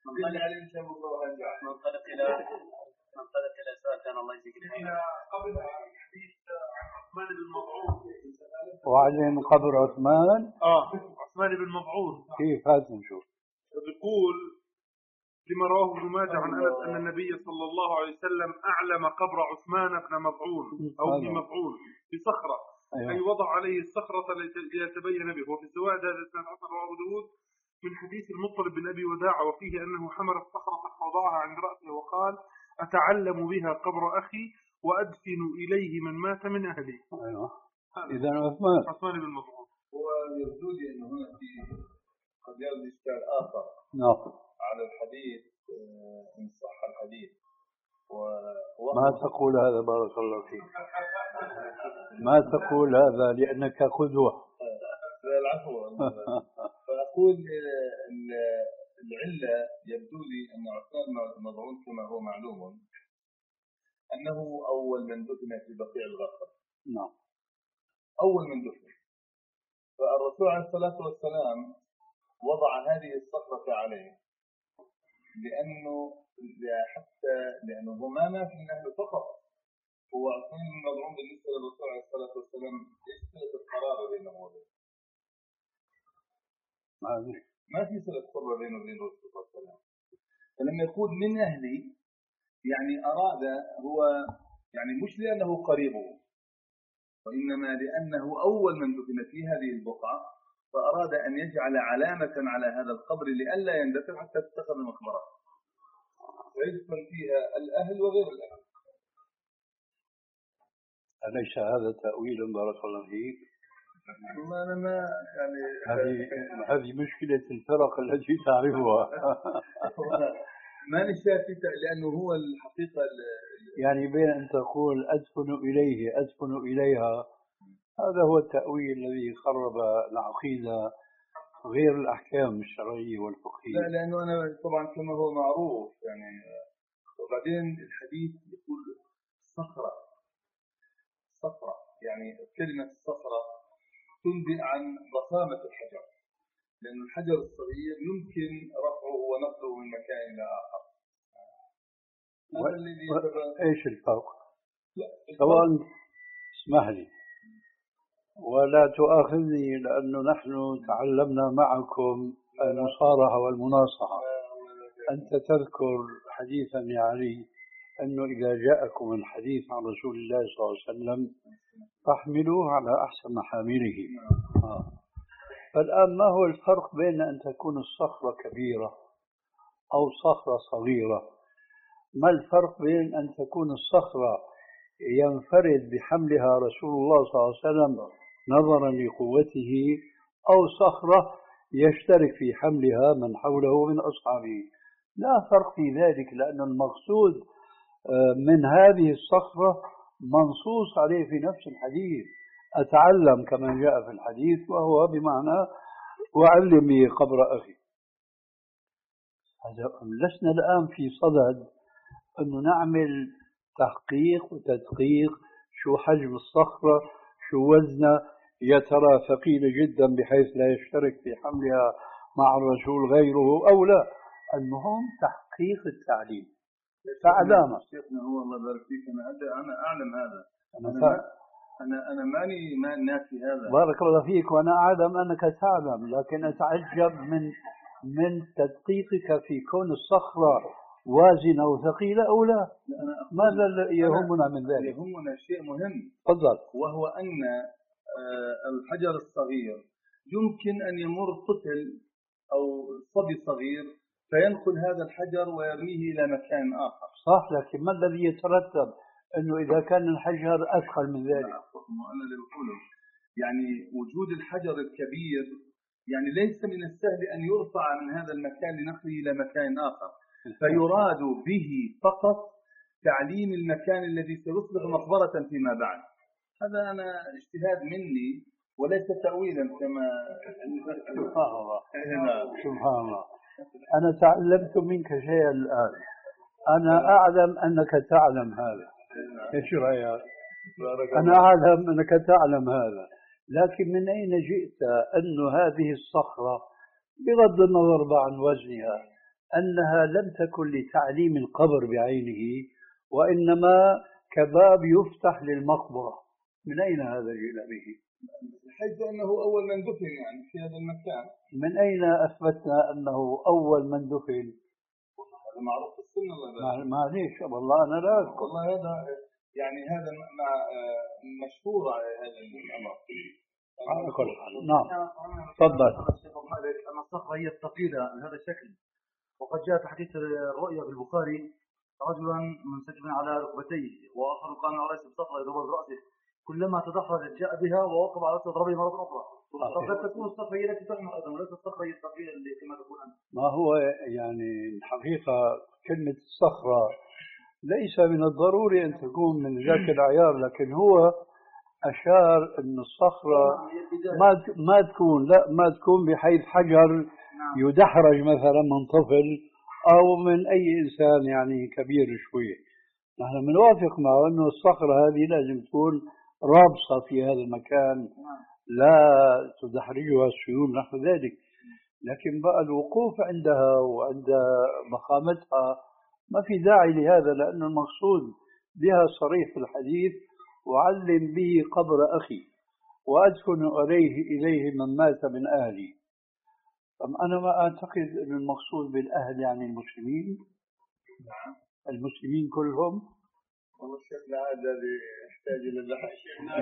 ننطلق إلى ننطلق إلى سؤال ثاني. الله يجزيك. قبل الحديث عن عثمان بن مظعون وعلم قبر عثمان. اه عثمان بن مظعون كيف هذا نشوف؟ بيقول لما رواه ابن ماجه عن انس ان النبي صلى الله عليه وسلم اعلم قبر عثمان بن مظعون او ابن مظعون بصخره، أيوة. اي وضع عليه الصخره ليتبين به. وفي الزوائد هذا الاسناد حسن رواه ابو داود من حديث المطلب بن ابي وداع، وفيه انه حمل الصخره فوضعها عند راسه وقال اتعلم بها قبر اخي وادفن اليه من مات من اهلي. ايوه اذا عثمان عثمان بن مظعون. هو يبدو لي انه هنا في قد يرد اشكال اخر نعم على الحديث ان صح الحديث. ما تقول هذا بارك الله فيك، ما تقول هذا لأنك قدوة. العفو. فأقول العلة يبدو لي أن عثمان مظعون كما هو معلوم أنه أول من دفن في بقيع الغرفة. نعم أول من دفن. فالرسول عليه الصلاة والسلام وضع هذه الصخرة عليه لأنه حتى لأنه ما مات من أهله فقط، هو عثمان بن مظعون بالنسبة للرسول عليه الصلاة والسلام ايش صلة القرابة بينه وبينه؟ ما في صلة قربة بينه وبين الرسول صلى الله عليه وسلم. فلما يقول من أهلي يعني أراد هو يعني مش لأنه قريبه، وإنما لأنه أول من دفن في هذه البقعة، فأراد أن يجعل علامة على هذا القبر لئلا يندثر حتى تتخذ مقبرة فيدفن فيها الأهل وغير الأهل. أليس هذا تأويل بارك الله فيك؟ ما أنا ما يعني هذه هذه مشكلة الفرق التي تعرفها. ما نشافي لأنه هو الحقيقة يعني بين أن تقول أدفن إليه أدفن إليها، هذا هو التأويل الذي خرب العقيدة غير الأحكام الشرعية والفقهية. لا لأنه أنا طبعا كما هو معروف يعني. وبعدين الحديث يقول صخرة صخرة، يعني كلمة الصخرة تنبئ عن ضخامة الحجر، لأن الحجر الصغير يمكن رفعه ونقله من مكان إلى آخر. و... و... إيش الفرق؟ سواء اسمح لي ولا تؤاخذني لأنه نحن تعلمنا معكم المصارحة والمناصحة. أنت تذكر حديثا يا علي أنه إذا جاءكم الحديث عن رسول الله صلى الله عليه وسلم فاحملوه على أحسن محامله. آه. فالآن ما هو الفرق بين أن تكون الصخرة كبيرة أو صخرة صغيرة؟ ما الفرق بين أن تكون الصخرة ينفرد بحملها رسول الله صلى الله عليه وسلم نظرا لقوته، أو صخرة يشترك في حملها من حوله من أصحابه؟ لا فرق في ذلك، لأن المقصود من هذه الصخرة منصوص عليه في نفس الحديث، أتعلم كما جاء في الحديث، وهو بمعنى وعلمي قبر أخي. لسنا الآن في صدد أنه نعمل تحقيق وتدقيق شو حجم الصخرة، شو وزنها، يا ترى ثقيلة جدا بحيث لا يشترك في حملها مع الرسول غيره أو لا. المهم تحقيق التعليم. تعلم شيخنا هو الله يبارك فيك، أنا أنا أعلم هذا. أنا أنا أنا, أنا ماني ما ناسي هذا. بارك الله فيك، وأنا أعلم أنك تعلم، لكن أتعجب من من تدقيقك في كون الصخرة وازنة وثقيلة أو لا. ماذا يهمنا من ذلك؟ يهمنا شيء مهم. تفضل. وهو أن الحجر الصغير يمكن أن يمر طفل أو صبي صغير فينقل هذا الحجر ويرميه إلى مكان آخر. صح، لكن ما الذي يترتب أنه إذا كان الحجر أثقل من ذلك؟ أنا اللي بقوله يعني وجود الحجر الكبير يعني ليس من السهل أن يرفع من هذا المكان لنقله إلى مكان آخر، فيراد به فقط تعليم المكان الذي سيصبح مقبرة فيما بعد. هذا أنا اجتهاد مني وليس تأويلا كما سبحان الله. سبحان الله. أنا تعلمت منك شيئا الآن، أنا أعلم أنك تعلم هذا. إيش رأيك؟ أنا أعلم أنك تعلم هذا، لكن من أين جئت أن هذه الصخرة بغض النظر عن وزنها أنها لم تكن لتعليم القبر بعينه وإنما كباب يفتح للمقبرة؟ من أين هذا جئنا به؟ حيث أنه أول من دفن يعني في هذا المكان. من أين أثبتنا أنه أول من دفن؟ هذا معروف في السنة. الله معليش والله أنا لا أذكر. والله هذا يعني هذا مع مشهور على هذا الأمر. على كل حال. نعم. تفضل. أن الصخرة هي الثقيلة بهذا الشكل، وقد جاء في حديث الرؤيا في البخاري رجلا منسجما على ركبتيه وآخر قام على رأس الصخرة يضرب برأسه، كلما تدحرج جاء بها ووقف على ضربه مرة أخرى. فقد تكون الصخرة هي التي تحمل أيضا وليس الصخرة هي الثقيلة اللي كما تقول أنت. ما هو يعني الحقيقة كلمة الصخرة ليس من الضروري أن تكون من ذاك العيار، لكن هو أشار أن الصخرة ما ما تكون لا ما تكون بحيث حجر يدحرج مثلا من طفل أو من أي إنسان يعني كبير شوية. نحن بنوافق معه أنه الصخرة هذه لازم تكون رابصة في هذا المكان لا تدحرجها السيول نحو ذلك، لكن بقى الوقوف عندها وعند ضخامتها ما في داعي لهذا، لأن المقصود بها صريح في الحديث: وعلم به قبر أخي وأدفن إليه إليه من مات من أهلي. أنا ما أعتقد أن المقصود بالأهل يعني المسلمين، المسلمين كلهم. والله الشيخ هذا يحتاج إلى البحث.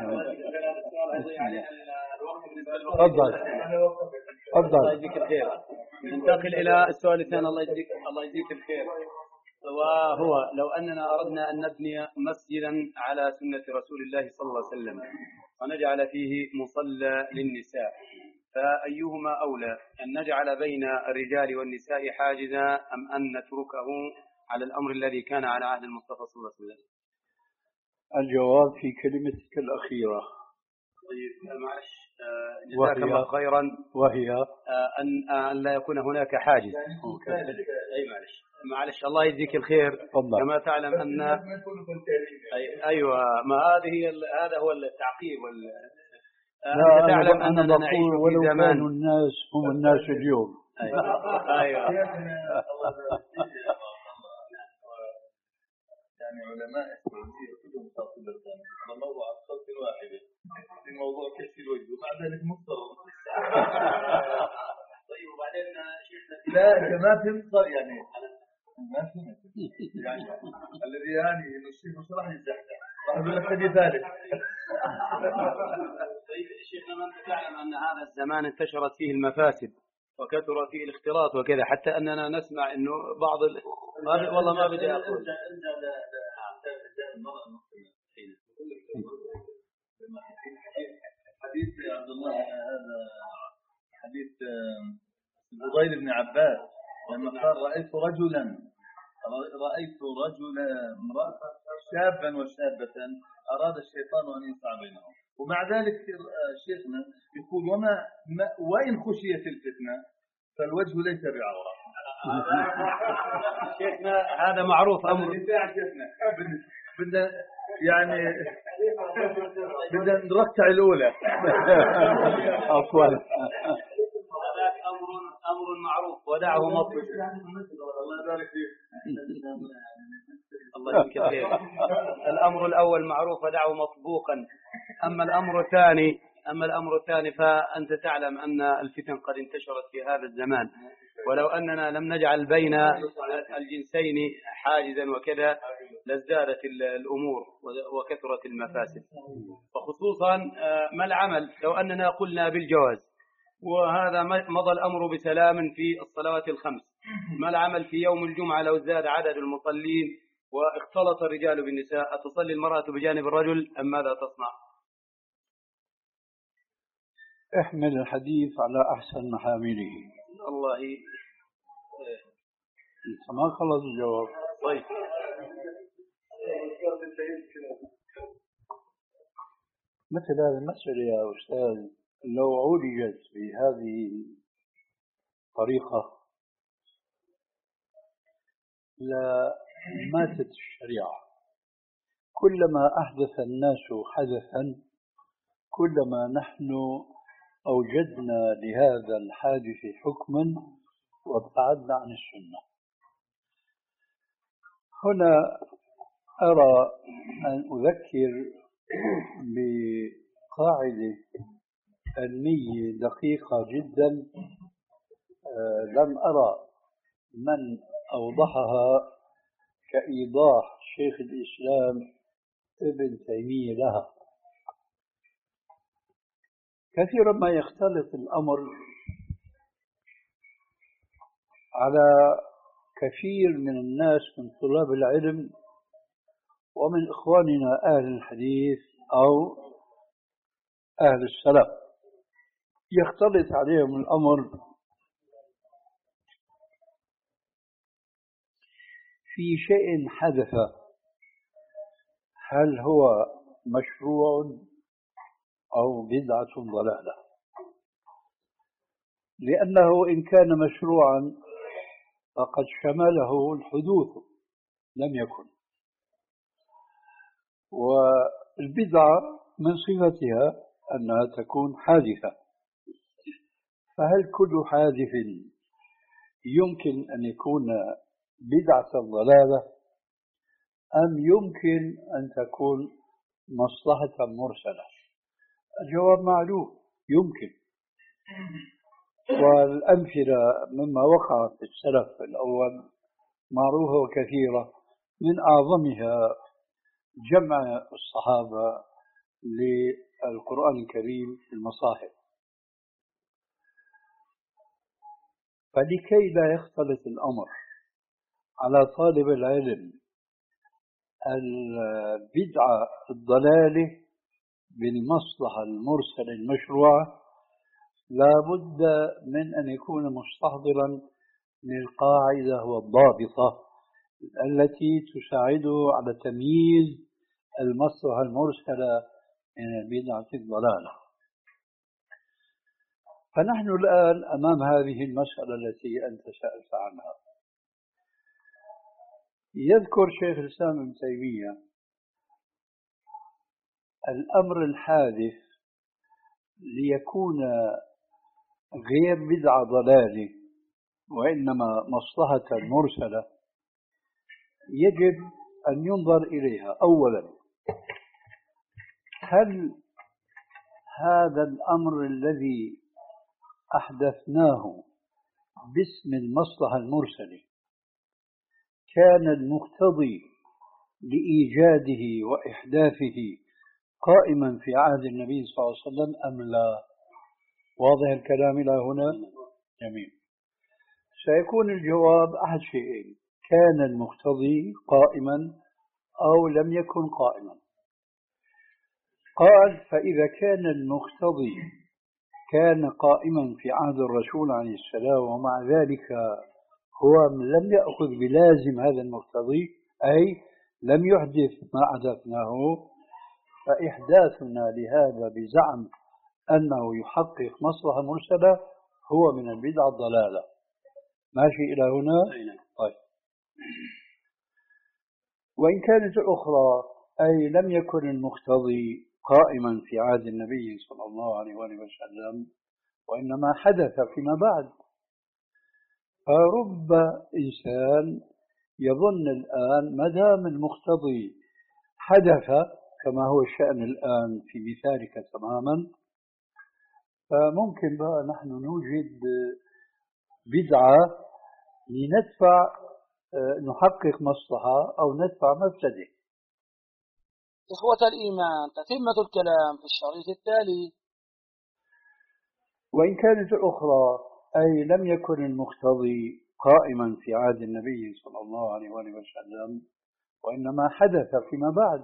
تفضل تفضل. الله يجزيك الخير. ننتقل إلى السؤال الثاني. الله يجزيك الله يجزيك الخير. وهو لو أننا أردنا أن نبني مسجدا على سنة رسول الله صلى الله عليه وسلم ونجعل فيه مصلى للنساء، فأيهما أولى، أن نجعل بين الرجال والنساء حاجزا أم أن نتركه على الأمر الذي كان على عهد المصطفى صلى الله عليه وسلم؟ الجواب في كلمتك الأخيرة. طيب معلش، جزاك الله خيرا. وهي أن أن لا يكون هناك حاجز. أي معلش معلش الله يجزيك الخير. فضل. كما تعلم أن أي أيوة ما هذه هذا هو التعقيب وال لا أنت تعلم أنا أننا نعيش ولو في زمان كانوا الناس هم الناس اليوم. أيوة, أيوة. يعني علماء السعودية كلهم خاطب الثاني والله على صوت واحدة في موضوع كشف الوجه ومع ذلك مضطر. طيب وبعدين شيخنا لا ما فهمت يعني ما فهمت يعني الذي يعني إنه الشيخ مش راح يزحزح راح يقول لك خلي ثالث. طيب شيخنا ما أنت تعلم أن هذا الزمان انتشرت فيه المفاسد وكثر فيه الاختلاط وكذا، حتى أننا نسمع إنه بعض ال... ما والله ما بدي أقول. حديث عبد الله هذا حديث فضيل بن عباس لما قال رأيت رجلا رأيت رجلا امرأة شابا وشابة أراد الشيطان أن ينفع بينهم، ومع ذلك شيخنا يقول وما وإن خشيت الفتنة فالوجه ليس بعورة. شيخنا هذا معروف أمر. بدنا يعني بدنا نركع الأولى. عفوا. هذا أمر أمر معروف ودعه مطلوب. الله يبارك فيك. الله يجزيك الخير. الأمر الأول معروف ودعه مطبوقا. أما الأمر الثاني أما الأمر الثاني فأنت تعلم أن الفتن قد انتشرت في هذا الزمان، ولو أننا لم نجعل بين الجنسين حاجزا وكذا لازدادت الأمور وكثرت المفاسد. وخصوصا ما العمل لو أننا قلنا بالجواز وهذا مضى الأمر بسلام في الصلوات الخمس، ما العمل في يوم الجمعة لو زاد عدد المصلين واختلط الرجال بالنساء؟ أتصلي المرأة بجانب الرجل أم ماذا تصنع؟ احمل الحديث على أحسن محامله. الله انت ما خلص الجواب. طيب مثل هذه المسألة يا أستاذ لو عولجت بهذه الطريقة لماتت الشريعة. كلما أحدث الناس حدثا كلما نحن أوجدنا لهذا الحادث حكما وابتعدنا عن السنة. هنا أرى أن أذكر بقاعدة علمية دقيقة جدا لم أرى من أوضحها كإيضاح شيخ الإسلام ابن تيمية لها. كثيرا ما يختلط الأمر على كثير من الناس من طلاب العلم ومن إخواننا أهل الحديث أو أهل السلف، يختلط عليهم الأمر في شيء حدث هل هو مشروع أو بدعة ضلالة، لأنه إن كان مشروعا فقد شمله الحدوث لم يكن، والبدعة من صفتها أنها تكون حادثة، فهل كل حادث يمكن أن يكون بدعة ضلالة أم يمكن أن تكون مصلحة مرسلة؟ الجواب معلوم، يمكن. والأمثلة مما وقع في السلف الأول معروفة وكثيرة، من أعظمها جمع الصحابة للقرآن الكريم في المصاحف. فلكي لا يختلط الأمر على طالب العلم البدعة الضلالة بالمصلحة المرسلة المشروعة، لا بد من أن يكون مستحضرا للقاعدة والضابطة التي تساعده على تمييز المصلحة المرسلة من البدعة الضلالة. فنحن الآن أمام هذه المسألة التي أنت سألت عنها. يذكر شيخ الإسلام ابن تيمية الأمر الحادث ليكون غير بدعة ضلالة وإنما مصلحة مرسلة، يجب أن ينظر إليها. أولا، هل هذا الأمر الذي أحدثناه باسم المصلحة المرسلة كان المقتضي لإيجاده وإحداثه قائما في عهد النبي صلى الله عليه وسلم أم لا؟ واضح الكلام إلى هنا؟ جميل. سيكون الجواب أحد شيئين: كان المقتضي قائما أو لم يكن قائما. قال: فإذا كان المقتضي كان قائما في عهد الرسول عليه السلام ومع ذلك هو لم يأخذ بلازم هذا المقتضي، أي لم يحدث ما حدثناه، فإحداثنا لهذا بزعم أنه يحقق مصلحة مرسلة هو من البدعة الضلالة. ماشي إلى هنا؟ طيب. وإن كانت الأخرى أي لم يكن المقتضي قائما في عهد النبي صلى الله عليه وآله وسلم وإنما حدث فيما بعد، فرب إنسان يظن الآن ما دام المقتضي حدث كما هو الشأن الآن في مثالك تماما، فممكن بقى نحن نوجد بدعة لندفع نحقق مصلحة أو ندفع مفسدة. إخوة الإيمان، تتمة الكلام في الشريط التالي. وإن كانت الأخرى أي لم يكن المقتضي قائما في عهد النبي صلى الله عليه وآله وسلم وإنما حدث فيما بعد،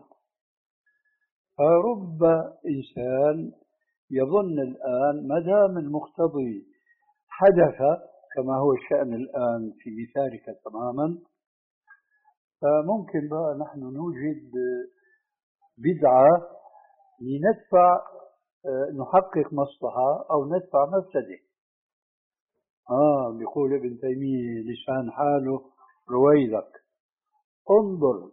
فرب إنسان يظن الآن ما دام المقتضي حدث كما هو الشأن الآن في مثالك تماما، فممكن بقى نحن نوجد بدعة لندفع نحقق مصلحة أو ندفع مفسدة. آه بيقول ابن تيمية لسان حاله رويدك. انظر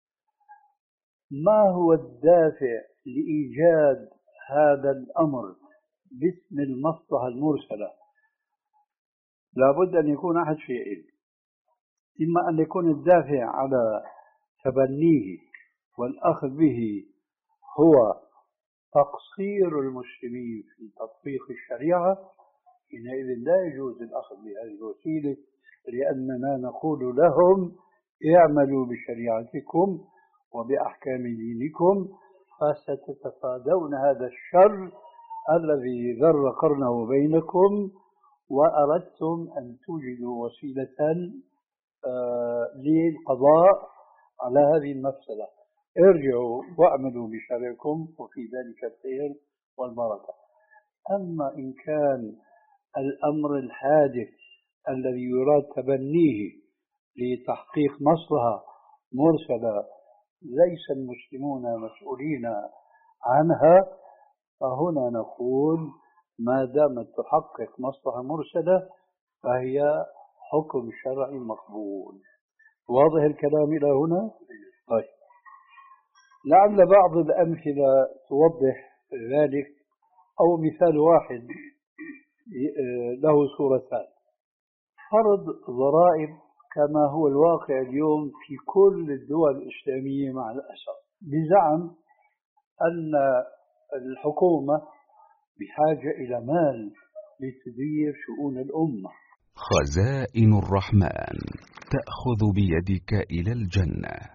ما هو الدافع لإيجاد هذا الأمر باسم المصلحة المرسلة. لابد أن يكون أحد شيئين: إما أن يكون الدافع على تبنيه والأخذ به هو تقصير المسلمين في تطبيق الشريعة، حينئذ لا يجوز الأخذ بهذه الوسيلة، لأننا نقول لهم اعملوا بشريعتكم وبأحكام دينكم فستتفادون هذا الشر الذي ذر قرنه بينكم، وأردتم أن توجدوا وسيلة آه للقضاء على هذه المفسدة. ارجعوا واعملوا بشرعكم وفي ذلك الخير والبركة. أما إن كان الأمر الحادث الذي يراد تبنيه لتحقيق مصلحة مرسلة ليس المسلمون مسؤولين عنها، فهنا نقول ما دامت تحقق مصلحة مرسلة فهي حكم شرعي مقبول. واضح الكلام إلى هنا؟ طيب، لعل بعض الأمثلة توضح ذلك، أو مثال واحد له صورتان. فرض ضرائب كما هو الواقع اليوم في كل الدول الإسلامية مع الأسف، بزعم أن الحكومة بحاجة إلى مال لتدير شؤون الأمة. خزائن الرحمن تأخذ بيدك إلى الجنة.